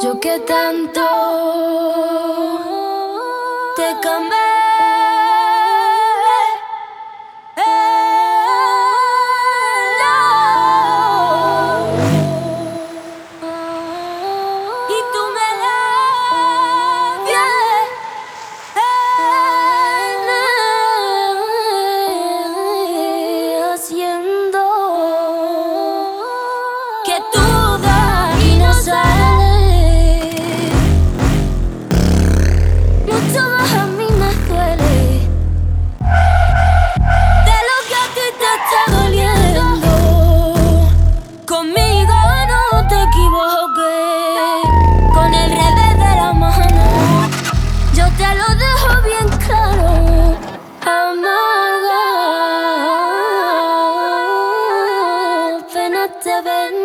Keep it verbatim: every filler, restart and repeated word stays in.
Yo que tanto te cambié. Y tú me la haciendo que tú das y no sales. Mucho más a mí me duele de lo que a ti te está doliendo. Conmigo no te equivoques, con el revés de la mano. Yo te lo dejo bien claro, amarga. Apenas te ven.